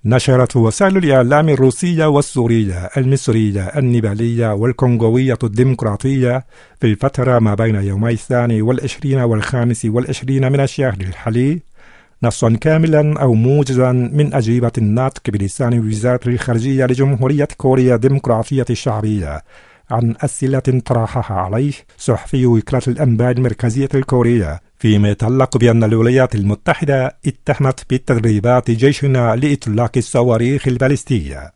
نشرت وسائل الإعلام الروسية والسورية المصرية النيبالية والكونغوية الديمقراطية في الفترة ما بين يومي 22 و25 من الشهر الحالي نصا كاملا أو موجزا من أجوبة الناطق بلسان وزارة الخارجية لجمهورية كوريا الديمقراطية الشعبية عن أسئلة طرحها عليه صحفي وكالة الأنباء المركزية الكورية فيما يتعلق بأن الولايات المتحدة اتهمت بتدريبات جيشنا لإطلاق الصواريخ البالستية.